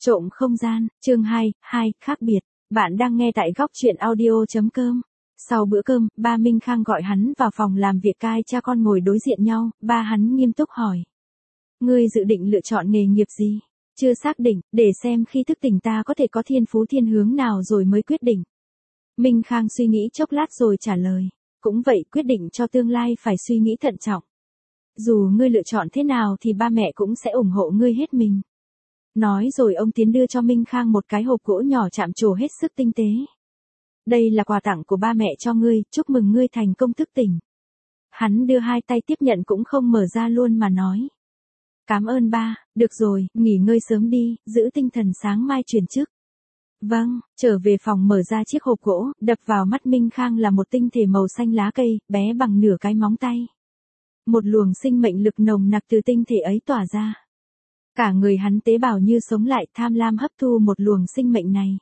Trộm không gian, chương 2, khác biệt. Bạn đang nghe tại góc truyện audio.com. Sau bữa cơm, ba Minh Khang gọi hắn vào phòng làm việc, hai cha con ngồi đối diện nhau, ba hắn nghiêm túc hỏi. Ngươi dự định lựa chọn nghề nghiệp gì? Chưa xác định, để xem khi thức tỉnh ta có thể có thiên phú thiên hướng nào rồi mới quyết định. Minh Khang suy nghĩ chốc lát rồi trả lời. Cũng vậy, quyết định cho tương lai phải suy nghĩ thận trọng. Dù ngươi lựa chọn thế nào thì ba mẹ cũng sẽ ủng hộ ngươi hết mình. Nói rồi ông tiến đưa cho Minh Khang một cái hộp gỗ nhỏ chạm trổ hết sức tinh tế. Đây là quà tặng của ba mẹ cho ngươi, chúc mừng ngươi thành công thức tỉnh. Hắn đưa hai tay tiếp nhận cũng không mở ra luôn mà nói. Cảm ơn ba, được rồi, nghỉ ngơi sớm đi, giữ tinh thần sáng mai chuyển chức. Vâng, trở về phòng mở ra chiếc hộp gỗ, đập vào mắt Minh Khang là một tinh thể màu xanh lá cây, bé bằng nửa cái móng tay. Một luồng sinh mệnh lực nồng nặc từ tinh thể ấy tỏa ra. Cả người hắn tế bào như sống lại, tham lam hấp thu một luồng sinh mệnh này.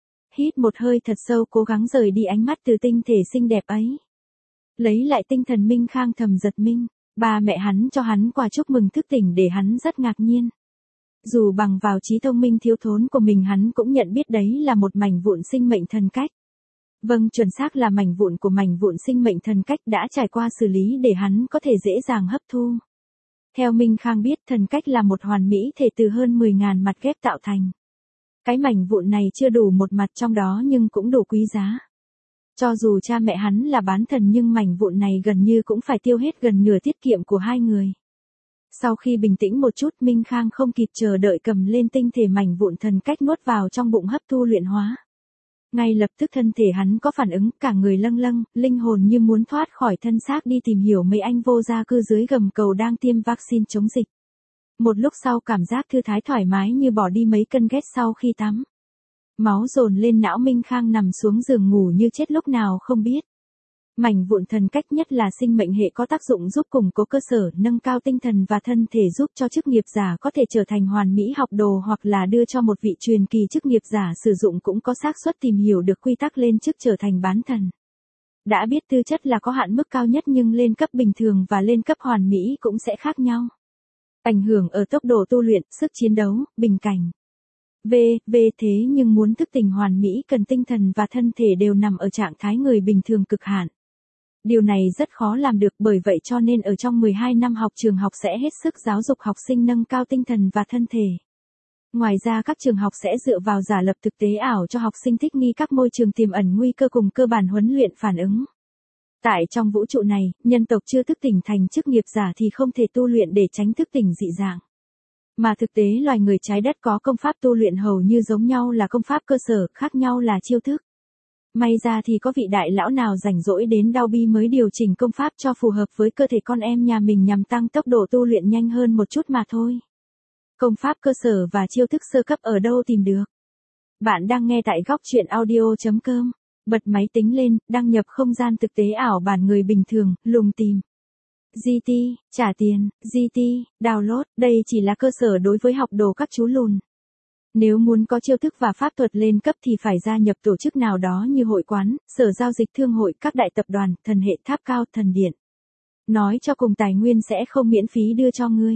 Hít một hơi thật sâu, cố gắng rời đi ánh mắt từ tinh thể xinh đẹp ấy. Lấy lại tinh thần, Minh Khang thầm giật mình. Ba mẹ hắn cho hắn quà chúc mừng thức tỉnh để hắn rất ngạc nhiên. Dù bằng vào trí thông minh thiếu thốn của mình, hắn cũng nhận biết đấy là một mảnh vụn sinh mệnh thần cách. Vâng, chuẩn xác là mảnh vụn của mảnh vụn sinh mệnh thần cách đã trải qua xử lý để hắn có thể dễ dàng hấp thu. Theo Minh Khang biết, thần cách là một hoàn mỹ thể từ hơn 10.000 mặt ghép tạo thành. Cái mảnh vụn này chưa đủ một mặt trong đó nhưng cũng đủ quý giá. Cho dù cha mẹ hắn là bán thần nhưng mảnh vụn này gần như cũng phải tiêu hết gần nửa tiết kiệm của hai người. Sau khi bình tĩnh một chút, Minh Khang không kịp chờ đợi cầm lên tinh thể mảnh vụn thần cách nuốt vào trong bụng hấp thu luyện hóa. Ngay lập tức thân thể hắn có phản ứng, cả người lâng lâng, linh hồn như muốn thoát khỏi thân xác đi tìm hiểu mấy anh vô gia cư dưới gầm cầu đang tiêm vaccine chống dịch. Một lúc sau cảm giác thư thái thoải mái như bỏ đi mấy cân ghét sau khi tắm. Máu dồn lên não, Minh Khang nằm xuống giường ngủ như chết lúc nào không biết. Mảnh vụn thần cách nhất là sinh mệnh hệ có tác dụng giúp củng cố cơ sở, nâng cao tinh thần và thân thể, giúp cho chức nghiệp giả có thể trở thành hoàn mỹ học đồ hoặc là đưa cho một vị truyền kỳ chức nghiệp giả sử dụng cũng có xác suất tìm hiểu được quy tắc lên chức trở thành bán thần. Đã biết tư chất là có hạn mức cao nhất nhưng lên cấp bình thường và lên cấp hoàn mỹ cũng sẽ khác nhau. Ảnh hưởng ở tốc độ tu luyện, sức chiến đấu, bình cảnh. Thế nhưng muốn thức tỉnh hoàn mỹ cần tinh thần và thân thể đều nằm ở trạng thái người bình thường cực hạn. Điều này rất khó làm được, bởi vậy cho nên ở trong 12 năm học trường học sẽ hết sức giáo dục học sinh nâng cao tinh thần và thân thể. Ngoài ra các trường học sẽ dựa vào giả lập thực tế ảo cho học sinh thích nghi các môi trường tiềm ẩn nguy cơ cùng cơ bản huấn luyện phản ứng. Tại trong vũ trụ này, nhân tộc chưa thức tỉnh thành chức nghiệp giả thì không thể tu luyện để tránh thức tỉnh dị dạng. Mà thực tế loài người trái đất có công pháp tu luyện hầu như giống nhau là công pháp cơ sở, khác nhau là chiêu thức. May ra thì có vị đại lão nào rảnh rỗi đến đau bi mới điều chỉnh công pháp cho phù hợp với cơ thể con em nhà mình nhằm tăng tốc độ tu luyện nhanh hơn một chút mà thôi. Công pháp cơ sở và chiêu thức sơ cấp ở đâu tìm được? Bạn đang nghe tại góc truyện audio.com. Bật máy tính lên, đăng nhập không gian thực tế ảo bản người bình thường, lùng tìm. GT, trả tiền, GT, download, đây chỉ là cơ sở đối với học đồ các chú lùn. Nếu muốn có chiêu thức và pháp thuật lên cấp thì phải gia nhập tổ chức nào đó như hội quán, sở giao dịch thương hội, các đại tập đoàn, thần hệ, tháp cao, thần điện. Nói cho cùng tài nguyên sẽ không miễn phí đưa cho ngươi.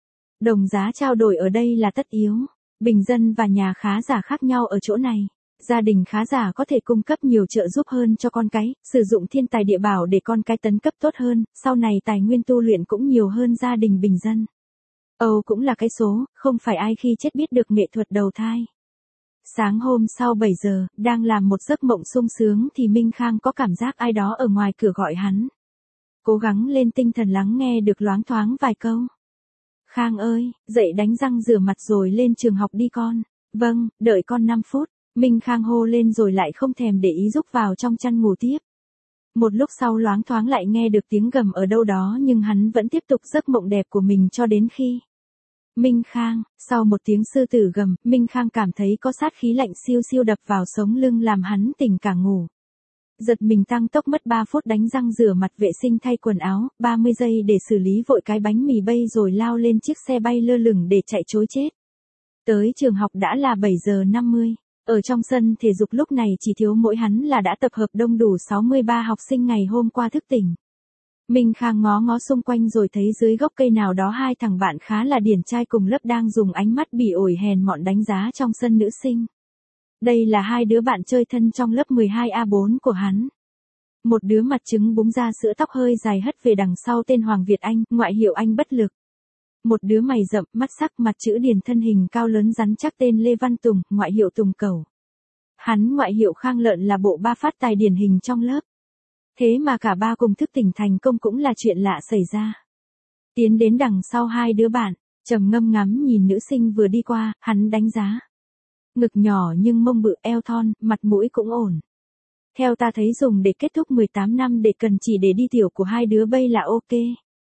Đồng giá trao đổi ở đây là tất yếu. Bình dân và nhà khá giả khác nhau ở chỗ này. Gia đình khá giả có thể cung cấp nhiều trợ giúp hơn cho con cái, sử dụng thiên tài địa bảo để con cái tấn cấp tốt hơn, sau này tài nguyên tu luyện cũng nhiều hơn gia đình bình dân. Âu cũng là cái số, không phải ai khi chết biết được nghệ thuật đầu thai. Sáng hôm sau 7 giờ, đang làm một giấc mộng sung sướng thì Minh Khang có cảm giác ai đó ở ngoài cửa gọi hắn. Cố gắng lên tinh thần lắng nghe được loáng thoáng vài câu. Khang ơi, dậy đánh răng rửa mặt rồi lên trường học đi con. Vâng, đợi con 5 phút. Minh Khang hô lên rồi lại không thèm để ý rúc vào trong chăn ngủ tiếp. Một lúc sau loáng thoáng lại nghe được tiếng gầm ở đâu đó nhưng hắn vẫn tiếp tục giấc mộng đẹp của mình cho đến khi. Minh Khang, sau một tiếng sư tử gầm, Minh Khang cảm thấy có sát khí lạnh siêu siêu đập vào sống lưng làm hắn tỉnh cả ngủ. Giật mình tăng tốc mất 3 phút đánh răng rửa mặt vệ sinh thay quần áo, 30 giây để xử lý vội cái bánh mì bay rồi lao lên chiếc xe bay lơ lửng để chạy trối chết. Tới trường học đã là 7 giờ 50. Ở trong sân thể dục lúc này chỉ thiếu mỗi hắn là đã tập hợp đông đủ 63 học sinh ngày hôm qua thức tỉnh. Minh Khang ngó ngó xung quanh rồi thấy dưới gốc cây nào đó hai thằng bạn khá là điển trai cùng lớp đang dùng ánh mắt bỉ ổi hèn mọn đánh giá trong sân nữ sinh. Đây là hai đứa bạn chơi thân trong lớp 12A4 của hắn. Một đứa mặt trứng búng ra sữa tóc hơi dài hất về đằng sau tên Hoàng Việt Anh, ngoại hiệu Anh bất lực. Một đứa mày rậm, mắt sắc, mặt chữ điển thân hình cao lớn rắn chắc tên Lê Văn Tùng, ngoại hiệu Tùng Cẩu. Hắn ngoại hiệu Khang Lợn là bộ ba phát tài điển hình trong lớp. Thế mà cả ba cùng thức tỉnh thành công cũng là chuyện lạ xảy ra. Tiến đến đằng sau hai đứa bạn, trầm ngâm ngắm nhìn nữ sinh vừa đi qua, hắn đánh giá. Ngực nhỏ nhưng mông bự, eo thon, mặt mũi cũng ổn. Theo ta thấy dùng để kết thúc 18 năm để cần chỉ để đi tiểu của hai đứa bây là ok.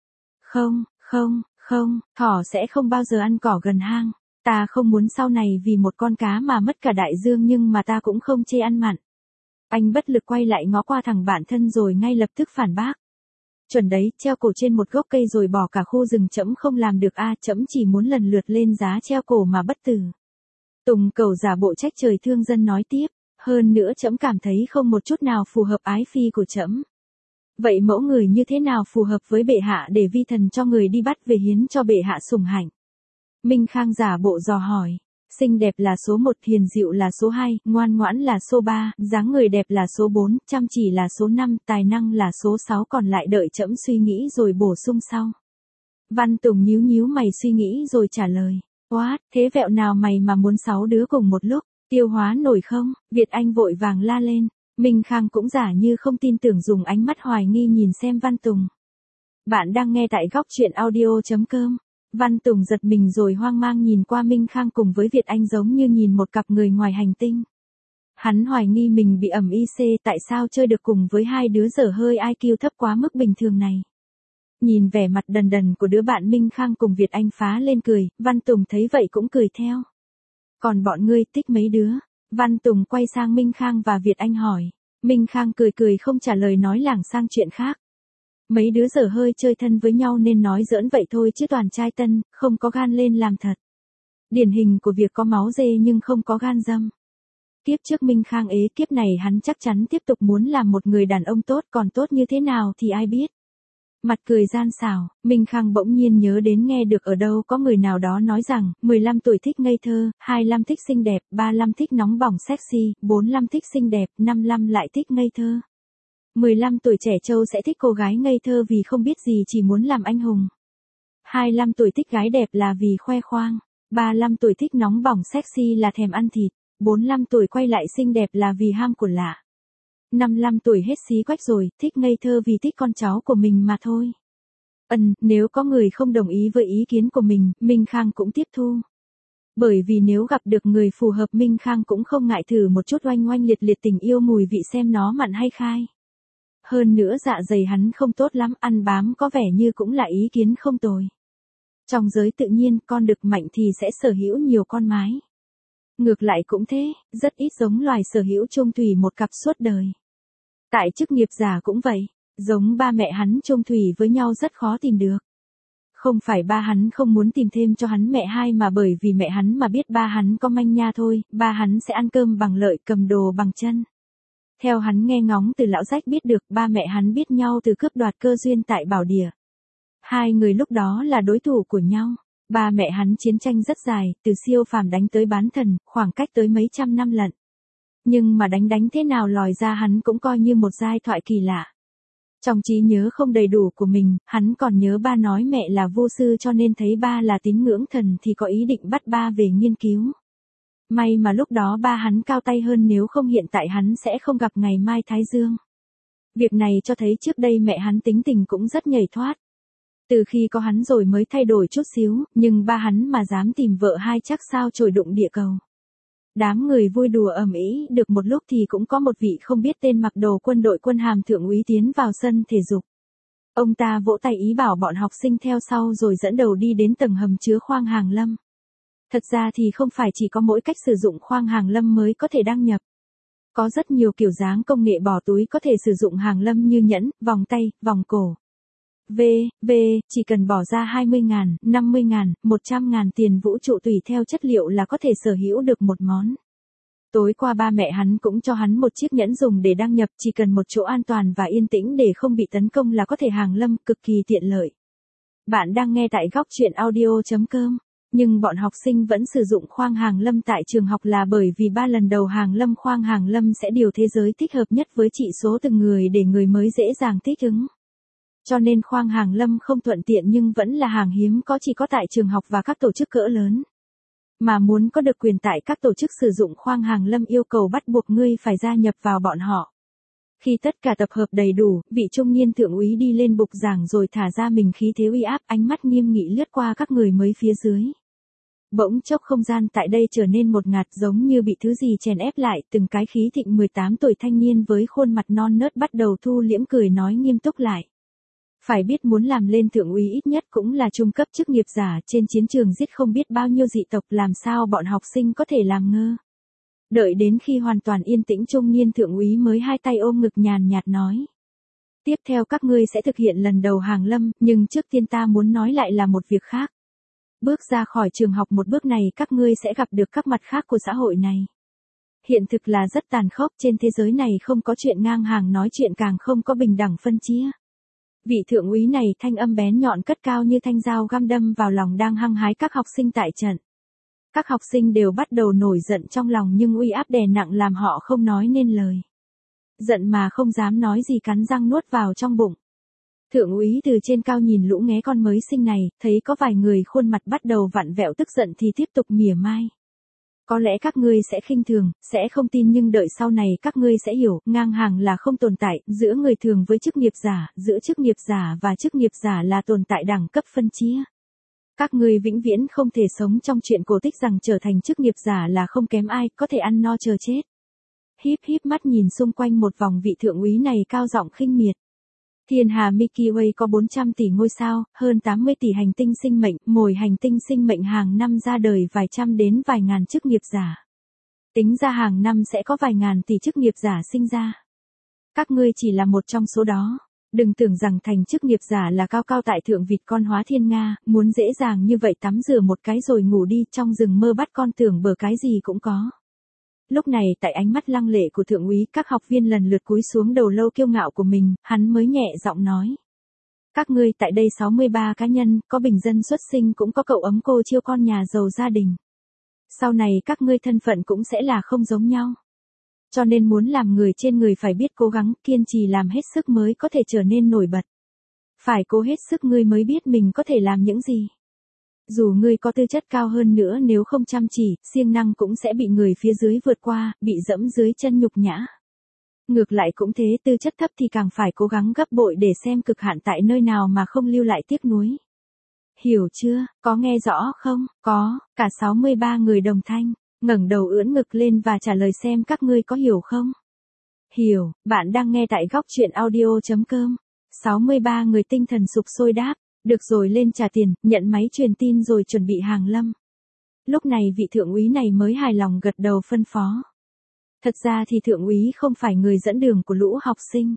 Không, thỏ sẽ không bao giờ ăn cỏ gần hang. Ta không muốn sau này vì một con cá mà mất cả đại dương nhưng mà ta cũng không chê ăn mặn. Anh bất lực quay lại ngó qua thằng bạn thân rồi ngay lập tức phản bác. Chuẩn đấy, treo cổ trên một gốc cây rồi bỏ cả khu rừng trẫm không làm được a, trẫm chỉ muốn lần lượt lên giá treo cổ mà bất tử. Tùng Cẩu giả bộ trách trời thương dân nói tiếp, hơn nữa trẫm cảm thấy không một chút nào phù hợp ái phi của trẫm. Vậy mẫu người như thế nào phù hợp với bệ hạ để vi thần cho người đi bắt về hiến cho bệ hạ sủng hạnh? Minh Khang giả bộ dò hỏi. Xinh đẹp là số 1, hiền dịu là số 2, ngoan ngoãn là số 3, dáng người đẹp là số 4, chăm chỉ là số 5, tài năng là số 6, còn lại đợi trẫm suy nghĩ rồi bổ sung sau. Văn Tùng nhíu nhíu mày suy nghĩ rồi trả lời. What, thế vẹo nào mày mà muốn 6 đứa cùng một lúc, tiêu hóa nổi không? Việt Anh vội vàng la lên. Minh Khang cũng giả như không tin tưởng dùng ánh mắt hoài nghi nhìn xem Văn Tùng. Bạn đang nghe tại góc truyện audio.com. Văn Tùng giật mình rồi hoang mang nhìn qua Minh Khang cùng với Việt Anh giống như nhìn một cặp người ngoài hành tinh. Hắn hoài nghi mình bị ẩm IC tại sao chơi được cùng với hai đứa dở hơi IQ thấp quá mức bình thường này. Nhìn vẻ mặt đần đần của đứa bạn Minh Khang cùng Việt Anh phá lên cười, Văn Tùng thấy vậy cũng cười theo. Còn bọn ngươi thích mấy đứa? Văn Tùng quay sang Minh Khang và Việt Anh hỏi. Minh Khang cười cười không trả lời nói lảng sang chuyện khác. Mấy đứa dở hơi chơi thân với nhau nên nói giỡn vậy thôi chứ toàn trai tân, không có gan lên làm thật. Điển hình của việc có máu dê nhưng không có gan dâm. Kiếp trước Minh Khang ế, kiếp này hắn chắc chắn tiếp tục muốn làm một người đàn ông tốt, còn tốt như thế nào thì ai biết. Mặt cười gian xảo, Minh Khang bỗng nhiên nhớ đến nghe được ở đâu có người nào đó nói rằng, 15 tuổi thích ngây thơ, 25 thích xinh đẹp, 35 thích nóng bỏng sexy, 45 thích xinh đẹp, 55 lại thích ngây thơ. 15 tuổi trẻ trâu sẽ thích cô gái ngây thơ vì không biết gì chỉ muốn làm anh hùng. 25 tuổi thích gái đẹp là vì khoe khoang. 35 tuổi thích nóng bỏng sexy là thèm ăn thịt. 45 tuổi quay lại xinh đẹp là vì ham của lạ. 55 tuổi hết xí quách rồi, thích ngây thơ vì thích con cháu của mình mà thôi. Nếu có người không đồng ý với ý kiến của mình, Minh Khang cũng tiếp thu. Bởi vì nếu gặp được người phù hợp Minh Khang cũng không ngại thử một chút oanh oanh liệt liệt tình yêu mùi vị xem nó mặn hay khai. Hơn nữa dạ dày hắn không tốt lắm, ăn bám có vẻ như cũng là ý kiến không tồi. Trong giới tự nhiên, con đực mạnh thì sẽ sở hữu nhiều con mái. Ngược lại cũng thế, rất ít giống loài sở hữu chung thủy một cặp suốt đời. Tại chức nghiệp giả cũng vậy, giống ba mẹ hắn chung thủy với nhau rất khó tìm được. Không phải ba hắn không muốn tìm thêm cho hắn mẹ hai mà bởi vì mẹ hắn mà biết ba hắn có manh nha thôi, ba hắn sẽ ăn cơm bằng lợi cầm đồ bằng chân. Theo hắn nghe ngóng từ lão rách biết được ba mẹ hắn biết nhau từ cướp đoạt cơ duyên tại Bảo Địa. Hai người lúc đó là đối thủ của nhau. Ba mẹ hắn chiến tranh rất dài, từ siêu phàm đánh tới bán thần, khoảng cách tới mấy trăm năm lận. Nhưng mà đánh thế nào lòi ra hắn cũng coi như một giai thoại kỳ lạ. Trong trí nhớ không đầy đủ của mình, hắn còn nhớ ba nói mẹ là vô sư cho nên thấy ba là tín ngưỡng thần thì có ý định bắt ba về nghiên cứu. May mà lúc đó ba hắn cao tay hơn nếu không hiện tại hắn sẽ không gặp ngày mai Thái Dương. Việc này cho thấy trước đây mẹ hắn tính tình cũng rất nhảy thoát. Từ khi có hắn rồi mới thay đổi chút xíu, nhưng ba hắn mà dám tìm vợ hai chắc sao chổi đụng địa cầu. Đám người vui đùa ầm ĩ được một lúc thì cũng có một vị không biết tên mặc đồ quân đội quân hàm thượng úy tiến vào sân thể dục. Ông ta vỗ tay ý bảo bọn học sinh theo sau rồi dẫn đầu đi đến tầng hầm chứa khoang hàng lâm. Thật ra thì không phải chỉ có mỗi cách sử dụng khoang hàng lâm mới có thể đăng nhập. Có rất nhiều kiểu dáng công nghệ bỏ túi có thể sử dụng hàng lâm như nhẫn, vòng tay, vòng cổ. Chỉ cần bỏ ra 20.000, 50.000, 100.000 tiền vũ trụ tùy theo chất liệu là có thể sở hữu được một món. Tối qua ba mẹ hắn cũng cho hắn một chiếc nhẫn dùng để đăng nhập, chỉ cần một chỗ an toàn và yên tĩnh để không bị tấn công là có thể hàng lâm, cực kỳ tiện lợi. Bạn đang nghe tại góc chuyện audio.com. Nhưng bọn học sinh vẫn sử dụng khoang hàng lâm tại trường học là bởi vì 3 lần đầu hàng lâm khoang hàng lâm sẽ điều thế giới thích hợp nhất với chỉ số từng người để người mới dễ dàng thích ứng. Cho nên khoang hàng lâm không thuận tiện nhưng vẫn là hàng hiếm chỉ có tại trường học và các tổ chức cỡ lớn. Mà muốn có được quyền tại các tổ chức sử dụng khoang hàng lâm yêu cầu bắt buộc ngươi phải gia nhập vào bọn họ. Khi tất cả tập hợp đầy đủ, vị trung niên thượng úy đi lên bục giảng rồi thả ra mình khí thế uy áp, ánh mắt nghiêm nghị lướt qua các người mới phía dưới. Bỗng chốc không gian tại đây trở nên một ngạt, giống như bị thứ gì chèn ép lại, từng cái khí thịnh 18 tuổi thanh niên với khuôn mặt non nớt bắt đầu thu liễm cười nói nghiêm túc lại. Phải biết muốn làm lên thượng úy ít nhất cũng là trung cấp chức nghiệp giả, trên chiến trường giết không biết bao nhiêu dị tộc, làm sao bọn học sinh có thể làm ngơ. Đợi đến khi hoàn toàn yên tĩnh, trung niên thượng úy mới hai tay ôm ngực nhàn nhạt nói. Tiếp theo các ngươi sẽ thực hiện lần đầu hàng lâm, nhưng trước tiên ta muốn nói lại là một việc khác. Bước ra khỏi trường học một bước này các ngươi sẽ gặp được các mặt khác của xã hội này. Hiện thực là rất tàn khốc, trên thế giới này không có chuyện ngang hàng nói chuyện, càng không có bình đẳng phân chia. Vị thượng úy này thanh âm bén nhọn cất cao như thanh dao găm đâm vào lòng đang hăng hái các học sinh tại trận. Các học sinh đều bắt đầu nổi giận trong lòng nhưng uy áp đè nặng làm họ không nói nên lời. Giận mà không dám nói gì, cắn răng nuốt vào trong bụng. Thượng úy từ trên cao nhìn lũ nghé con mới sinh này, thấy có vài người khuôn mặt bắt đầu vặn vẹo tức giận thì tiếp tục mỉa mai. Có lẽ các ngươi sẽ khinh thường, sẽ không tin nhưng đợi sau này các ngươi sẽ hiểu, ngang hàng là không tồn tại, giữa người thường với chức nghiệp giả, giữa chức nghiệp giả và chức nghiệp giả là tồn tại đẳng cấp phân chia. Các ngươi vĩnh viễn không thể sống trong chuyện cổ tích rằng trở thành chức nghiệp giả là không kém ai, có thể ăn no chờ chết. Híp híp mắt nhìn xung quanh một vòng, vị thượng úy này cao giọng khinh miệt. Thiên hà Milky Way có 400 tỷ ngôi sao, hơn 80 tỷ hành tinh sinh mệnh, mỗi hành tinh sinh mệnh hàng năm ra đời vài trăm đến vài ngàn chức nghiệp giả. Tính ra hàng năm sẽ có vài ngàn tỷ chức nghiệp giả sinh ra. Các ngươi chỉ là một trong số đó. Đừng tưởng rằng thành chức nghiệp giả là cao cao tại thượng vịt con hóa thiên nga, muốn dễ dàng như vậy tắm rửa một cái rồi ngủ đi, trong rừng mơ bắt con tưởng bờ cái gì cũng có. Lúc này tại ánh mắt lăng lệ của thượng úy, các học viên lần lượt cúi xuống đầu lâu kiêu ngạo của mình, hắn mới nhẹ giọng nói. Các ngươi tại đây 63 cá nhân, có bình dân xuất sinh cũng có cậu ấm cô chiêu con nhà giàu gia đình. Sau này các ngươi thân phận cũng sẽ là không giống nhau. Cho nên muốn làm người trên người phải biết cố gắng, kiên trì làm hết sức mới có thể trở nên nổi bật. Phải cố hết sức ngươi mới biết mình có thể làm những gì. Dù ngươi có tư chất cao hơn nữa, nếu không chăm chỉ, siêng năng cũng sẽ bị người phía dưới vượt qua, bị dẫm dưới chân nhục nhã. Ngược lại cũng thế, tư chất thấp thì càng phải cố gắng gấp bội để xem cực hạn tại nơi nào mà không lưu lại tiếc nuối. Hiểu chưa, có nghe rõ không? Có, cả 63 người đồng thanh, ngẩng đầu ưỡn ngực lên và trả lời xem các ngươi có hiểu không? Hiểu, bạn đang nghe tại góc chuyện audio.com. 63 người tinh thần sục sôi đáp. Được rồi, lên trả tiền, nhận máy truyền tin rồi chuẩn bị hàng lâm. Lúc này vị thượng úy này mới hài lòng gật đầu phân phó. Thật ra thì thượng úy không phải người dẫn đường của lũ học sinh.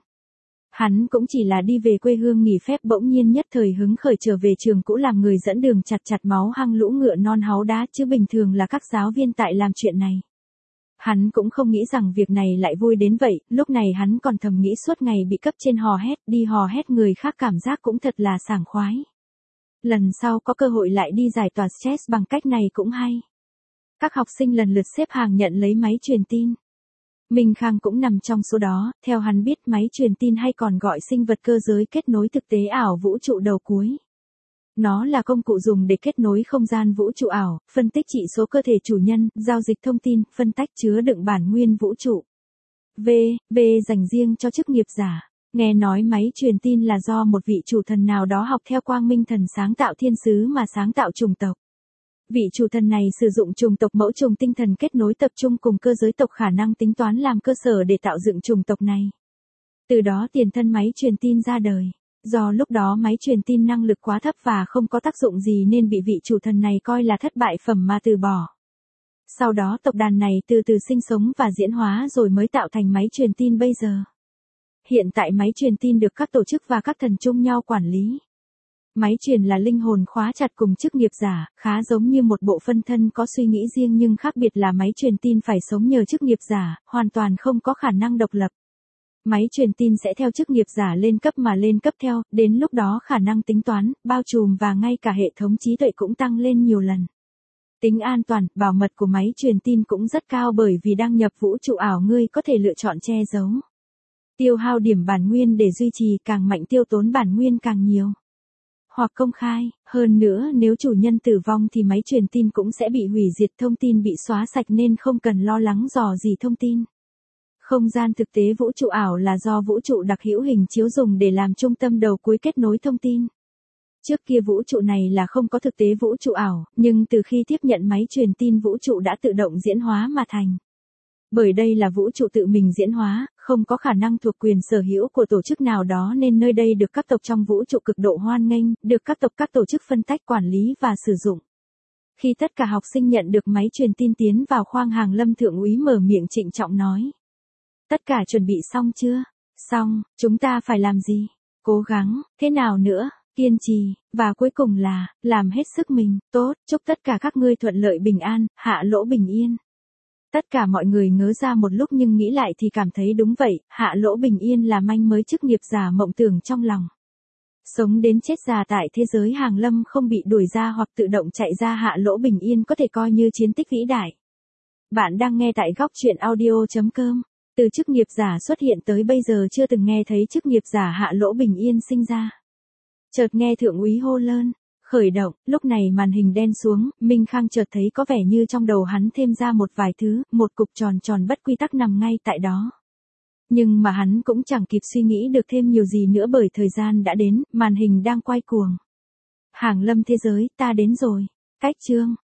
Hắn cũng chỉ là đi về quê hương nghỉ phép, bỗng nhiên nhất thời hứng khởi trở về trường cũ làm người dẫn đường chặt chặt máu hăng lũ ngựa non háu đá, chứ bình thường là các giáo viên tại làm chuyện này. Hắn cũng không nghĩ rằng việc này lại vui đến vậy, lúc này hắn còn thầm nghĩ suốt ngày bị cấp trên hò hét, đi hò hét người khác cảm giác cũng thật là sảng khoái. Lần sau có cơ hội lại đi giải tỏa stress bằng cách này cũng hay. Các học sinh lần lượt xếp hàng nhận lấy máy truyền tin. Minh Khang cũng nằm trong số đó, theo hắn biết máy truyền tin hay còn gọi sinh vật cơ giới kết nối thực tế ảo vũ trụ đầu cuối. Nó là công cụ dùng để kết nối không gian vũ trụ ảo, phân tích chỉ số cơ thể chủ nhân, giao dịch thông tin, phân tách chứa đựng bản nguyên vũ trụ. V dành riêng cho chức nghiệp giả. Nghe nói máy truyền tin là do một vị chủ thần nào đó học theo Quang Minh thần sáng tạo thiên sứ mà sáng tạo chủng tộc. Vị chủ thần này sử dụng chủng tộc mẫu trùng tinh thần kết nối tập trung cùng cơ giới tộc khả năng tính toán làm cơ sở để tạo dựng chủng tộc này. Từ đó tiền thân máy truyền tin ra đời. Do lúc đó máy truyền tin năng lực quá thấp và không có tác dụng gì nên bị vị chủ thần này coi là thất bại phẩm mà từ bỏ. Sau đó tộc đàn này từ từ sinh sống và diễn hóa rồi mới tạo thành máy truyền tin bây giờ. Hiện tại máy truyền tin được các tổ chức và các thần chung nhau quản lý. Máy truyền là linh hồn khóa chặt cùng chức nghiệp giả, khá giống như một bộ phân thân có suy nghĩ riêng nhưng khác biệt là máy truyền tin phải sống nhờ chức nghiệp giả, hoàn toàn không có khả năng độc lập. Máy truyền tin sẽ theo chức nghiệp giả lên cấp mà lên cấp theo, đến lúc đó khả năng tính toán, bao trùm và ngay cả hệ thống trí tuệ cũng tăng lên nhiều lần. Tính an toàn, bảo mật của máy truyền tin cũng rất cao bởi vì đăng nhập vũ trụ ảo ngươi có thể lựa chọn che giấu. Tiêu hao điểm bản nguyên để duy trì càng mạnh tiêu tốn bản nguyên càng nhiều. Hoặc công khai, hơn nữa nếu chủ nhân tử vong thì máy truyền tin cũng sẽ bị hủy diệt, thông tin bị xóa sạch nên không cần lo lắng dò gì thông tin. Không gian thực tế vũ trụ ảo là do vũ trụ đặc hữu hình chiếu dùng để làm trung tâm đầu cuối kết nối thông tin. Trước kia vũ trụ này là không có thực tế vũ trụ ảo, nhưng từ khi tiếp nhận máy truyền tin vũ trụ đã tự động diễn hóa mà thành. Bởi đây là vũ trụ tự mình diễn hóa, không có khả năng thuộc quyền sở hữu của tổ chức nào đó nên nơi đây được các tộc trong vũ trụ cực độ hoan nghênh, được các tộc các tổ chức phân tách quản lý và sử dụng. Khi tất cả học sinh nhận được máy truyền tin tiến vào khoang hàng Lâm Thượng úy mở miệng trịnh trọng nói. Tất cả chuẩn bị xong chưa? Xong, chúng ta phải làm gì? Cố gắng, thế nào nữa? Kiên trì, và cuối cùng là, làm hết sức mình, tốt, chúc tất cả các ngươi thuận lợi bình an, Hạ Lỗ bình yên. Tất cả mọi người ngớ ra một lúc nhưng nghĩ lại thì cảm thấy đúng vậy, Hạ Lỗ bình yên là manh mới chức nghiệp giả mộng tưởng trong lòng. Sống đến chết già tại thế giới hàng lâm không bị đuổi ra hoặc tự động chạy ra, Hạ Lỗ bình yên có thể coi như chiến tích vĩ đại. Bạn đang nghe tại góc truyện audio.com. Từ chức nghiệp giả xuất hiện tới bây giờ chưa từng nghe thấy chức nghiệp giả Hạ Lỗ bình yên sinh ra. Chợt nghe thượng úy hô lớn, khởi động, lúc này màn hình đen xuống, Minh Khang chợt thấy có vẻ như trong đầu hắn thêm ra một vài thứ, một cục tròn tròn bất quy tắc nằm ngay tại đó. Nhưng mà hắn cũng chẳng kịp suy nghĩ được thêm nhiều gì nữa bởi thời gian đã đến, màn hình đang quay cuồng. Hàng lâm thế giới, ta đến rồi. Cách chương